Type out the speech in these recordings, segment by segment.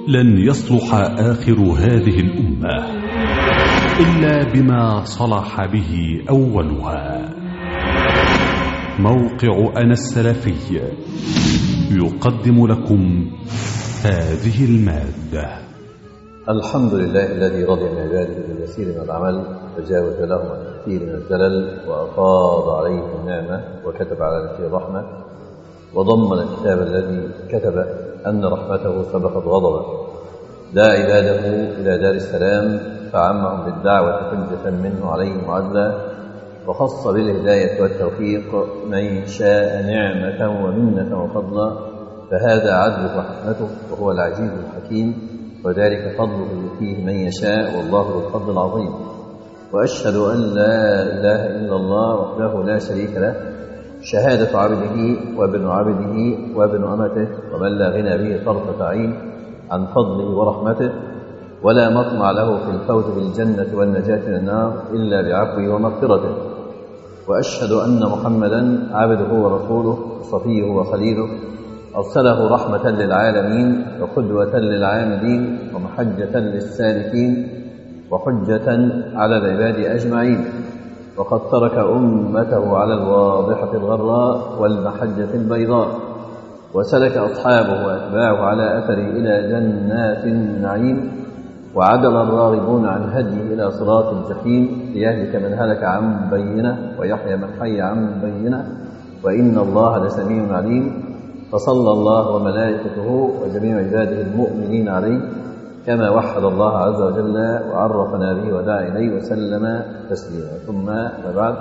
لن يصلح آخر هذه الأمة إلا بما صلح به أولها. موقع أنا السلفي يقدم لكم هذه المادة. الحمد لله الذي رضي من عباده باليسير من العمل وجاوز لهم عن الكثير من الزلل وأفاض عليهم النعمة وكتب على نفسه الرحمة وضمن الكتاب الذي كتب أن رحمته سبقت غضبه، دعا عباده إلى دار السلام فعمهم بالدعوة حجة منه عليهم عدلا، وخص بالهداية والتوفيق من شاء نعمة ومنة وفضلا، فهذا عدله وحكمته وهو العزيز الحكيم، وذلك فضله يؤتيه من يشاء والله ذو الفضل العظيم. وأشهد أن لا إله إلا الله وحده لا شريك له، شهادة عبده وابن عبده وابن أمته، ومن لا غنى به طرفة عين عن فضله ورحمته، ولا مطمع له في الفوز بالجنة والنجاة من النار إلا بعفوه ومغفرته. وأشهد أن محمدا عبده ورسوله وصفيه وخليله، أرسله رحمة للعالمين وقدوة للعاملين ومحجة للسالكين وحجة على العباد أجمعين، وقد ترك أمته على الواضحة الغراء والمحجة البيضاء، وسلك أصحابه وأتباعه على أثره إلى جنات النعيم، وعدل الراغبون عن هديه إلى صراط الجحيم، ليهلك من هلك عن بينه ويحيى من حي عن بينه، وإن الله لسميع عليم. فصلى الله وملائكته وجميع عباده المؤمنين عليه كما وحد الله عز وجل وعرفنا به ودعا إليه وسلم تسليما. ثم بعد،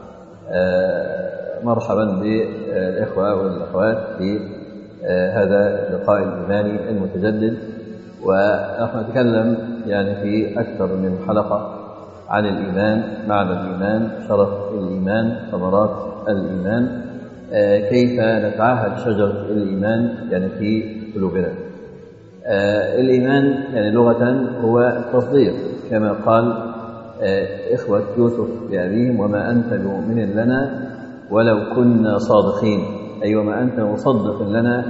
مرحبا بالإخوة والأخوات في هذا اللقاء الإيماني المتجدد. ونحن نتكلم في أكثر من حلقة عن الإيمان، معنى الإيمان، شرف الإيمان، ثمرات الإيمان، كيف نتعاهد شجرة الإيمان في قلوبنا. الإيمان لغة هو التصديق، كما قال إخوة يوسف لأبيهم: وما أنت بمؤمن لنا ولو كنا صادقين، أي وما أنت مصدق لنا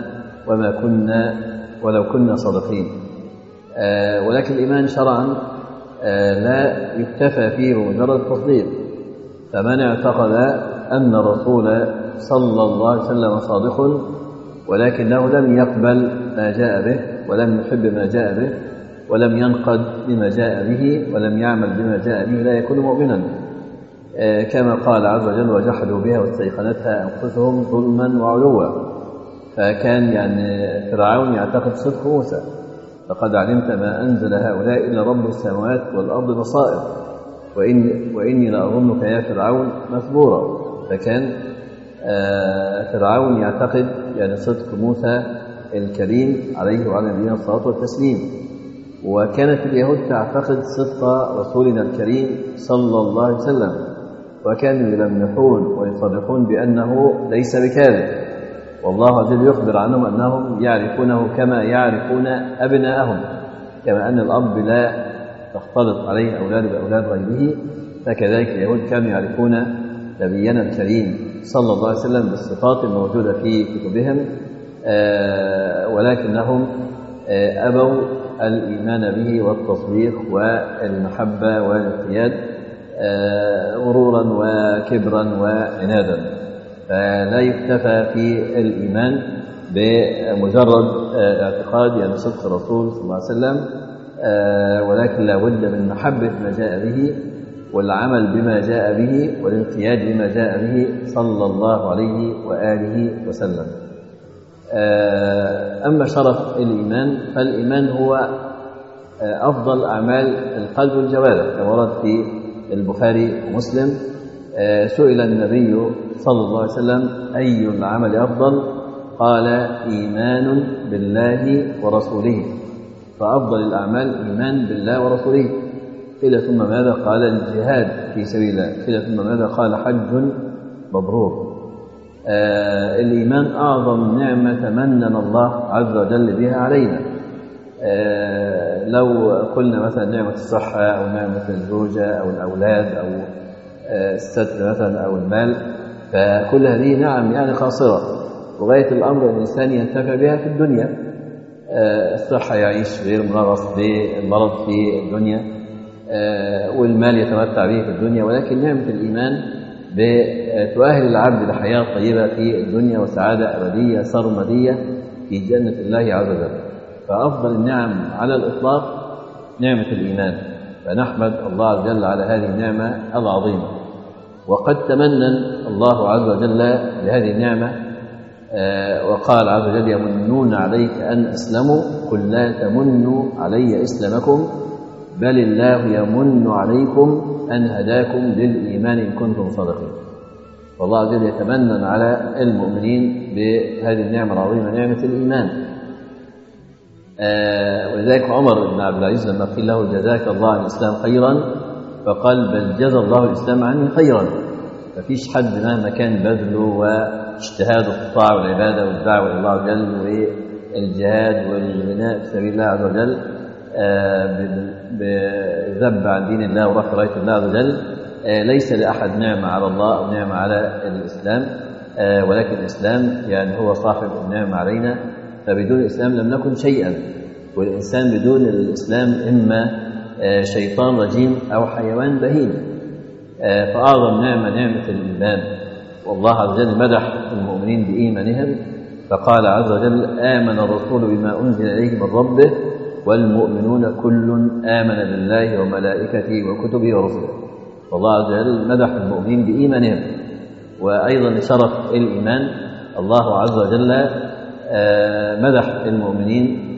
ولو كنا صادقين. ولكن الإيمان شرعا لا يكتفى فيه بمجرد التصديق، فمن اعتقد أن الرسول صلى الله عليه وسلم صادق ولكنه لم يقبل ما جاء به ولم يحب ما جاء به ولم ينقد بما جاء به ولم يعمل بما جاء به لا يكون مؤمنا، كما قال عز وجل: وجحدوا بها واستيقنتها أنفسهم ظلما وعلوا. فكان فرعون يعتقد صدق موسى: فقد علمت ما أنزل هؤلاء إلا رب السماوات والأرض بصائر وإني لأظنك يا فرعون مثبورا. فكان فرعون يعتقد صدق موسى الكريم عليه وعلى نبينا الصلاة والتسليم، وكانت اليهود تعتقد صدق رسولنا الكريم صلى الله عليه وسلم، وكانوا يلمحون ويصرحون بأنه ليس بكاذب، والله عز وجل يخبر عنهم أنهم يعرفونه كما يعرفون أبناءهم، كما أن الأب لا تختلط عليه أولاد بأولاد غيره، فكذلك اليهود كانوا يعرفون نبينا الكريم صلى الله عليه وسلم بالصفات الموجودة في كتبهم، ولكنهم أبوا الإيمان به والتصديق والمحبة والانقياد غرورا وكبرا وعنادا. فلا يكتفى في الإيمان بمجرد اعتقاد صدق الرسول صلى الله عليه وسلم، ولكن لا بد من محبة ما جاء به والعمل بما جاء به والانقياد بما جاء به صلى الله عليه وآله وسلم. أما شرف الإيمان فالإيمان هو أفضل أعمال القلب والجوارح، كما ورد في البخاري ومسلم: سئل النبي صلى الله عليه وسلم: أي العمل أفضل؟ قال: إيمان بالله ورسوله. فأفضل الأعمال إيمان بالله ورسوله. قيل: ثم ماذا؟ قال: الجهاد في سبيل الله. قيل: ثم ماذا؟ قال: حج مبرور. الإيمان أعظم نعمة مننا الله عز وجل بها علينا. لو قلنا مثلا نعمة الصحة أو نعمة الزوجة أو الأولاد أو الستر مثلا أو المال، فكل هذه نعم قاصرة، وغاية الأمر الإنسان ينتفع بها في الدنيا. الصحة يعيش غير منغص بالمرض في الدنيا، والمال يتمتع به في الدنيا، ولكن نعمة الإيمان بتؤهل العبد لحياة طيبة في الدنيا وسعادة أبدية سرمدية في جنة الله عز وجل. فأفضل النعم على الإطلاق نعمة الإيمان، فنحمد الله عز وجل على هذه النعمة العظيمة. وقد تمنن الله عز وجل لهذه النعمة وقال عز وجل: يمنون عليك أن أسلموا قل لا تمنوا علي إسلامكم بل الله يمن عليكم أن هداكم للإيمان إن كنتم صادقين. والله عز وجل يتمنن على المؤمنين بهذه النعمة العظيمة، نعمة الإيمان. ولذلك عمر بن عبد العزيز لما قيل له: جزاك الله عن الإسلام خيرا، فقال: بل جزى الله الإسلام عني خيرا. مفيش حد مهما كان بذله واجتهاده في الطاعة والعبادة والدعوة إلى الله عز وجل والجهاد والغناء في سبيل الله عز وجل بذب عن دين الله ورفع راية الله عز وجل، ليس لأحد نعمة على الله أو نعمة على الإسلام، ولكن الإسلام يعني هو صاحب النعمة علينا. فبدون الإسلام لم نكن شيئا، والإنسان بدون الإسلام إما شيطان رجيم أو حيوان بهيم. فأعظم نعمة الإيمان. والله عز وجل مدح المؤمنين بإيمانهم فقال عز وجل: آمن الرسول بما أنزل إليه من ربه والمؤمنون كل آمن بالله وملائكته وكتبه ورسله. والله عز وجل مدح المؤمنين بإيمانهم. وأيضا لشرف الإيمان الله عز وجل مدح المؤمنين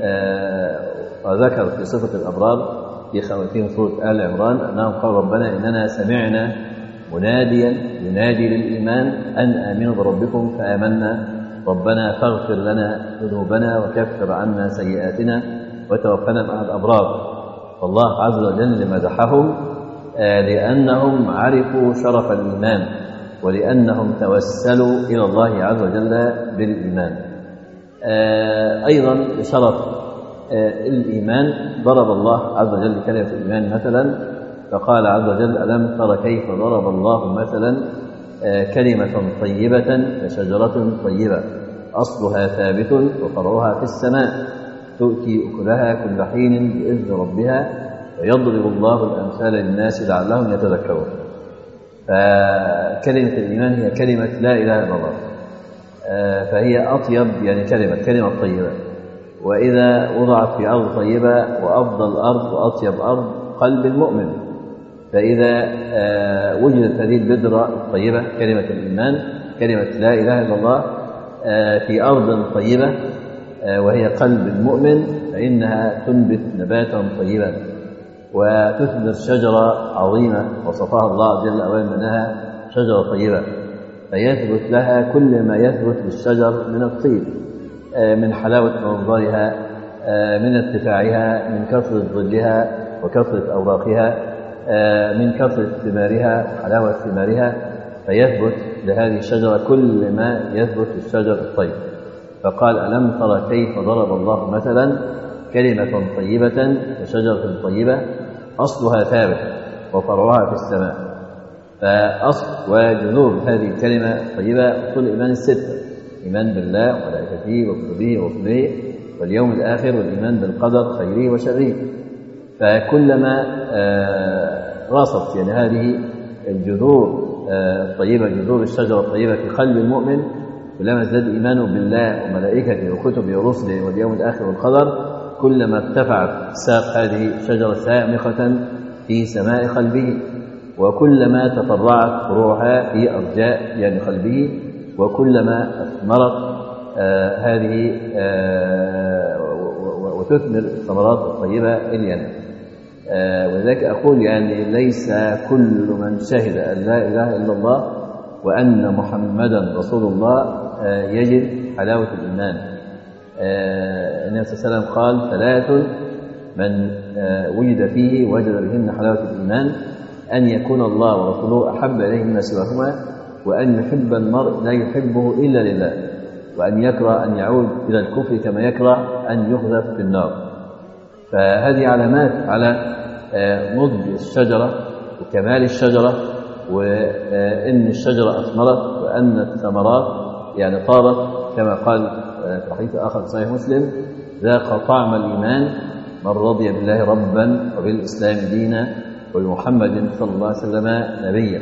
وذكر في صفة الأبرار في خواتيم سورة آل عمران أنهم قالوا: ربنا إننا سمعنا مناديا ينادي للإيمان أن آمنوا بربكم فآمنا ربنا فاغفر لنا ذنوبنا وكفر عنا سيئاتنا وتوفنا مع الأبرار. فالله عز وجل مدحهم لأنهم عرفوا شرف الإيمان ولأنهم توسلوا إلى الله عز وجل بالإيمان. أيضا لشرف الإيمان ضرب الله عز وجل كلمة الإيمان مثلا، فقال عز وجل: ألم تر كيف ضرب الله مثلا كلمة طيبة كشجرة طيبة أصلها ثابت وفرعها في السماء تؤتي أكلها كل حين بإذن ربها ويضرب الله الأمثال للناس لعلهم يتذكرون. فكلمة الإيمان هي كلمة لا إله إلا الله، فهي أطيب يعني كلمة طيبة. وإذا وضعت في أرض طيبة وأفضل أرض وأطيب أرض قلب المؤمن، فإذا وجدت هذه البذرة الطيبة كلمة الإيمان كلمة لا إله إلا الله في أرض طيبة وهي قلب المؤمن، فإنها تنبت نباتا طيبا وتثمر شجرة عظيمة وصفها الله جل وعلا أنها شجرة طيبة، فيثبت لها كل ما يثبت للشجر من الطيب، من حلاوة منظرها، من ارتفاعها، من كثرة ظلها وكثرة أوراقها، من كثرة ثمارها وحلاوة ثمارها، فيثبت لهذه الشجرة كل ما يثبت للشجر الطيب. فقال: ألم تر كيف ضرب الله مثلا كلمة طيبة كشجرة طيبة أصلها ثابت وفرعها في السماء. فأصل وجذور هذه الكلمة الطيبة أصول الإيمان الستة: إيمان بالله وملائكته وكتبه ورسله واليوم الآخر والإيمان بالقدر خيره وشره. فكلما راست يعني هذه الجذور الطيبة، جذور الشجرة الطيبة في قلب المؤمن، كلما ازداد إيمانه بالله وملائكته وكتبه ورسله واليوم الآخر والقدر، كلما ارتفعت ساق هذه الشجرة سامخة في سماء قلبه، وكلما تفرعت فروعها في أرجاء يعني قلبه، وكلما أثمرت هذه وتثمر الثمرات الطيبة الينا. ولذلك أقول يعني ليس كل من شهد أن لا إله إلا الله وأن محمدا رسول الله يجد حلاوة الإيمان. النبي صلى الله عليه وسلم قال: 3 من وجد فيه وجد بهن حلاوة الإيمان: أن يكون الله ورسوله أحب إليه مما سواهما، وأن يحب المرء لا يحبه إلا لله، وأن يكره أن يعود إلى الكفر كما يكره أن يقذف في النار. فهذه علامات على نضج الشجرة وكمال الشجرة، وإن الشجرة أثمرت وأن الثمرات يعني طارت، كما قال في حديث آخر في صحيح مسلم: ذاق طعم الإيمان من رضي بالله ربا وبالإسلام دينا وبمحمد صلى الله عليه وسلم نبيا.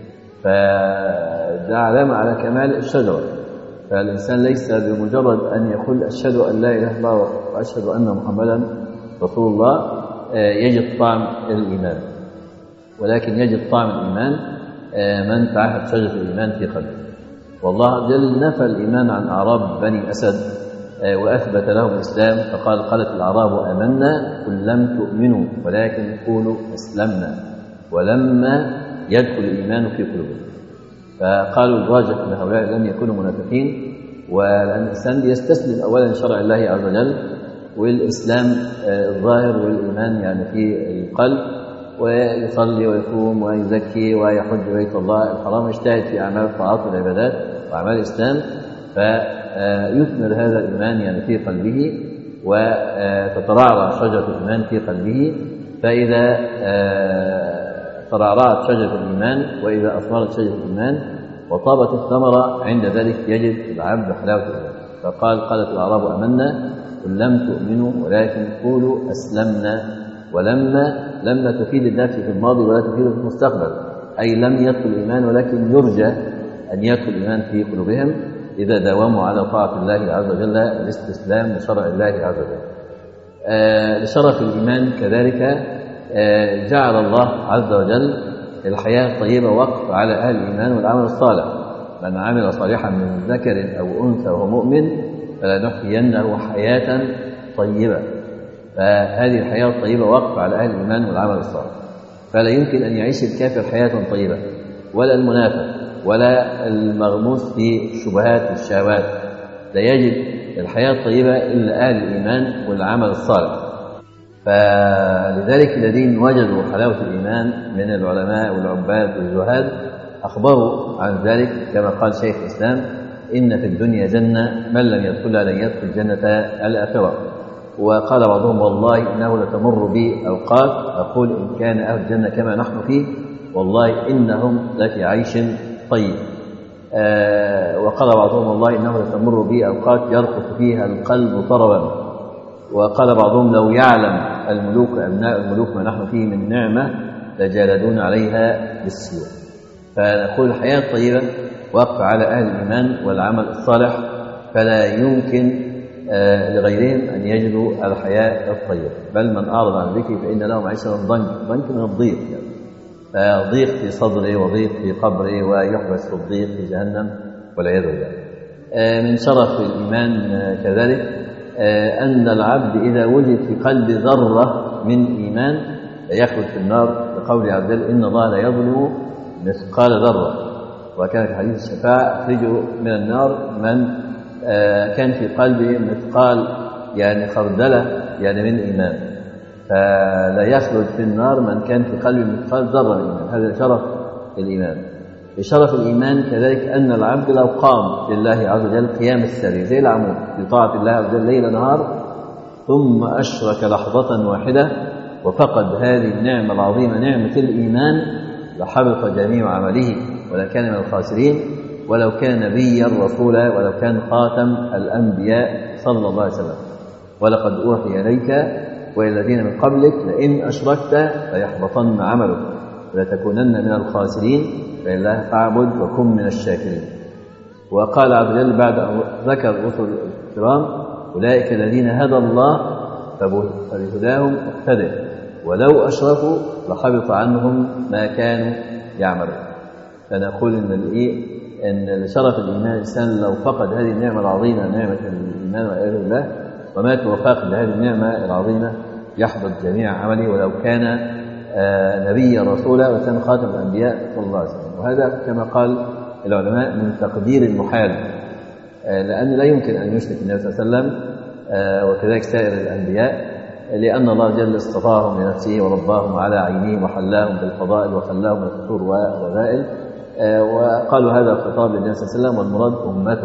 فده علامة على كمال الشجرة. فالإنسان ليس بمجرد أن يقول أشهد أن لا إله إلا الله وأشهد أن محمدا رسول الله يجد طعم الإيمان، ولكن يجد طعم الإيمان من تعهد شجرة الإيمان في قلبه. والله جل نفى الإيمان عن أعراب بني أسد وأثبت لهم الإسلام، فقال قالت الأعراب آمنا قل لم تؤمنوا ولكن قولوا أسلمنا ولما يدخل الإيمان في قلوبهم. فقالوا الراجح أن هؤلاء لم يكونوا منافقين، ولأن الإنسان يستسلم أولا شرع الله عز وجل والإسلام الظاهر والإيمان يعني في القلب، ويصلي ويصوم ويزكي ويحج بيت الله الحرام، يجتهد في أعمال الطاعات والعبادات وأعمال الإسلام، فيثمر هذا الإيمان يعني في قلبه وتترعرع شجرة الإيمان في قلبه. فإذا ترعرعت شجرة الإيمان وإذا أثمرت شجرة الإيمان وطابت الثمرة، عند ذلك يجد العبد حلاوة الإيمان. فقال قالت الأعراب آمنا قل لم تؤمنوا ولكن قولوا أسلمنا. لما تفيد النفي في الماضي ولا تفيد في المستقبل، أي لم يدخل الإيمان ولكن يرجى أن يدخل الإيمان في قلوبهم إذا داوموا على طاعة الله عز وجل الاستسلام لشرع الله عز وجل. لشرف الإيمان كذلك جعل الله عز وجل الحياة الطيبة وقف على أهل الإيمان والعمل الصالح. من عمل صالحا من ذكر أو أنثى وهو مؤمن فلنحيينه حياة طيبة. فهذه الحياة الطيبة وقف على أهل الإيمان والعمل الصالح. فلا يمكن أن يعيش الكافر حياة طيبة ولا المنافق ولا المغموس في الشبهات والشهوات، لا يجد الحياة الطيبة إلا أهل الإيمان والعمل الصالح. فلذلك الذين وجدوا حلاوة الإيمان من العلماء والعباد والزهاد أخبروا عن ذلك كما قال شيخ الإسلام: إن في الدنيا جنة من لم يدخلها لن يدخل جنة الآخرة. وقال بعضهم: والله إنه لتمر بي أوقات أقول إن كان أهل الجنة كما نحن فيه والله إنهم لفي عيش طيب. وقال بعضهم: والله إنه لتمر بي أوقات يرقص فيها القلب طربا. وقال بعضهم: لو يعلم الملوك أبناء الملوك ما نحن فيه من نعمة لجالدون عليها بالسيوف. فنقول الحياة الطيبة وقف على أهل الإيمان والعمل الصالح، فلا يمكن لغيرهم أن يجدوا الحياة الطيبة. بل من أعرض عن ذكري فإن له معيشة ضنك من الضيق، ضيق في صدره وضيق في قبره ويحبس في الضيق في جهنم والعياذ بالله. من شرف الإيمان كذلك أن العبد إذا وجد في قلب ذرة من إيمان يخرج في النار، لقوله عز وجل: إن الله لا يظلم مثقال ذرة. وكان في حديث الشفاعة: أخرجوا من النار من كان في قلبه مثقال يعني خردلة يعني من إيمان. فلا يخرج في النار من كان في قلبه مثقال ذرة من إيمان. هذا شرف الإيمان. بشرف الإيمان كذلك أن العبد لو قام لله عز وجل قيام السري زي العمود في طاعة الله عز وجل ليل نهار، ثم أشرك لحظة واحدة وفقد هذه النعمة العظيمة نعمة الإيمان، لحبط جميع عمله ولا كان من الخاسرين، ولو كان نبيا رسولا ولو كان خاتم الأنبياء صلى الله عليه وسلم. ولقد أوحي إليك وإلى الذين من قبلك لئن أشركت ليحبطن عملك ولتكونن من الخاسرين فلله فاعبد وكن من الشاكرين. وقال عز وجل بعد أن ذكر الرسل الكرام: أولئك الذين هدى الله فبهداهم اقتدوا ولو أشركوا لحبط عنهم ما كانوا يعملون. فنقول إن لشرف الإيمان الإنسان لو فقد هذه النعمة العظيمة نعمة الإيمان والعياذ بالله ومات وفاق لهذه النعمة العظيمة يحبط جميع عمله ولو كان نبيا رسولا وكان خاتم الأنبياء صلى الله عليه وسلم. وهذا كما قال العلماء من تقدير المحال، لأن لا يمكن أن يشرك النبي صلى الله عليه وسلم وكذلك سائر الأنبياء، لأن الله جل اصطفاهم لنفسه ورباهم على عينيه وحلاهم بالفضائل وخلاهم الفتور والرذائل. وقالوا هذا الخطاب للنبي صلى الله عليه وسلم والمراد أمته.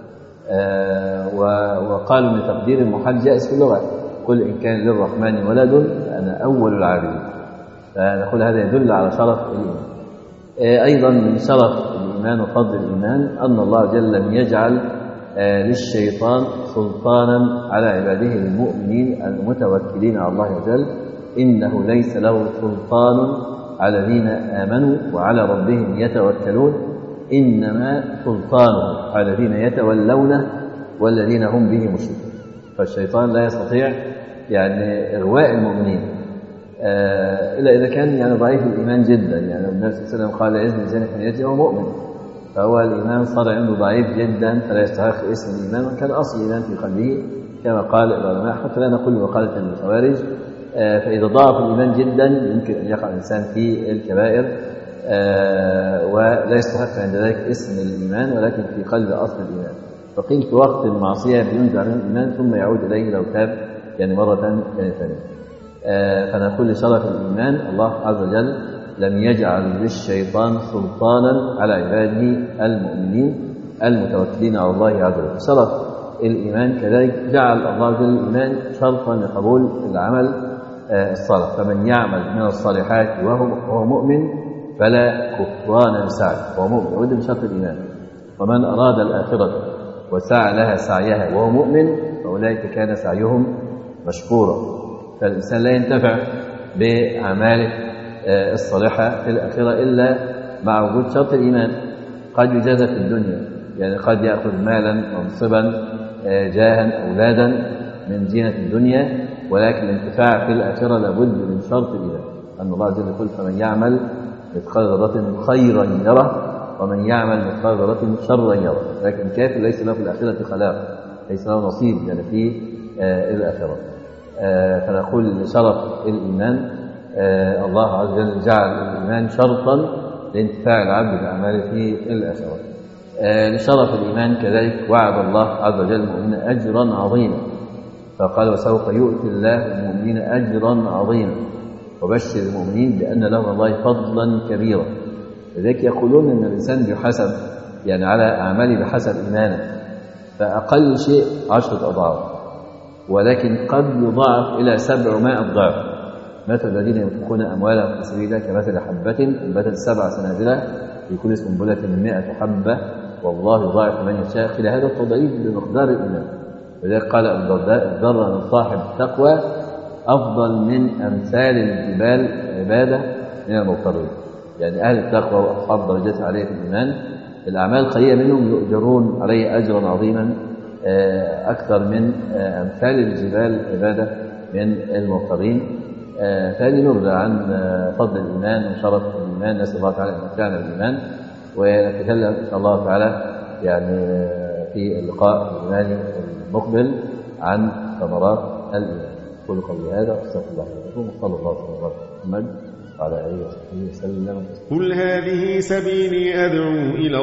وقالوا من تقدير المحال جائز في اللغة: قل إن كان للرحمن ولد أنا أول العابدين. فنقول هذا يدل على شرف الإيمان. أيضا من شرف الإيمان وفضل الإيمان أن الله جل لم يجعل للشيطان سلطانا على عباده المؤمنين المتوكلين على الله عز وجل، إنه ليس له سلطان على الذين آمنوا وعلى ربهم يتوكلون، إنما سلطانه على الذين يتولونه والذين هم به مشركون. فالشيطان لا يستطيع يعني إغواء المؤمنين إلا إذا كان ضعيف الإيمان جدا. يعني النبي صلى الله عليه وسلم قال يزني زاني حين يزني وهو مؤمن، فهو الإيمان صار عنده ضعيف جدا فلا يستحق اسم الإيمان، وكان أصل الإيمان في قلبه كما قال العلماء، حتى لا نقول وقالة الخوارج. فإذا ضعف الإيمان جدا يمكن أن يقع الإنسان في الكبائر ولا يستحق عند ذلك اسم الإيمان، ولكن في قلب أصل الإيمان. فقيل في وقت المعصية بينزع عنه الإيمان ثم يعود إليه لو تاب يعني مرة ثانية. فنقول لشرف الإيمان الله عز وجل لم يجعل للشيطان سلطانا على عباده المؤمنين المتوكلين على الله عز وجل. شرف الإيمان كذلك جعل الله عز وجل الإيمان شرطا لقبول العمل الصالح، فمن يعمل من الصالحات وهو مؤمن فلا كفران لسعيه وهو مؤمن، وده من شرط الإيمان. ومن أراد الآخرة وسعى لها سعيها وهو مؤمن فأولئك كان سعيهم مشكورا. فالإنسان لا ينتفع بأعماله الصالحة في الآخرة إلا مع وجود شرط الإيمان. قد يجازى في الدنيا، يعني قد يأخذ مالا منصبا جاها أولادا من زينة الدنيا، ولكن الانتفاع في الآخرة لابد من شرط الإيمان. أن الله عز وجل يقول فمن يعمل مثقال ذرة خيرا يره ومن يعمل مثقال ذرة شرا يره. لكن الكافر ليس له في الآخرة خلاق، ليس له نصيب يعني في الآخرة. فنقول لشرف الإيمان الله عز وجل جعل الإيمان شرطا لانتفاع العبد بأعماله في الآخرة. لشرف الإيمان كذلك وعد الله عز وجل المؤمنين أجرا عظيما، فقال وسوف يؤتي الله المؤمنين أجرا عظيما وبشر المؤمنين بأن لهم الله فضلا كبيرا. لذلك يقولون أن الإنسان يحاسب يعني على أعماله بحسب إيمانه، فأقل شيء 10 أضعاف، ولكن قد يضاعف إلى 700 ضعف. مثل الذين ينفقون أموالهم في سبيل الله كمثل حبة أنبتت 7 سنابل في كل سنبلة 100 حبة والله يضاعف من يشاء. إلى هذا التضعيف بمقدار الإيمان. ولذلك قال أبو الدرداء الضر من صاحب التقوى أفضل من أمثال الجبال عبادة من المضطرين. يعني أهل التقوى وأصحاب درجات عليه في الإيمان الأعمال القليلة منهم يؤجرون عليه أجرا عظيما أكثر من أمثال الجبال عبادة من المضطرين. ثاني نرجع عن فضل الإيمان وشرف الإيمان، نسأل الله تعالى أن يمتعنا بالإيمان، ونتكلم إن شاء الله تعالى يعني في اللقاء الإيماني المقبل عن ثمرات الإيمان. أقول قولي هذا وأستغفر الله لكم وصلى الله على محمد وعلى آله وصحبه وسلم. قل هذه سبيلي أدعو إلى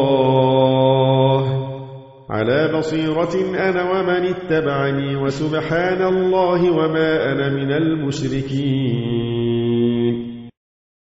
الله على بصيرة أنا ومن اتبعني وسبحان الله وما أنا من المشركين.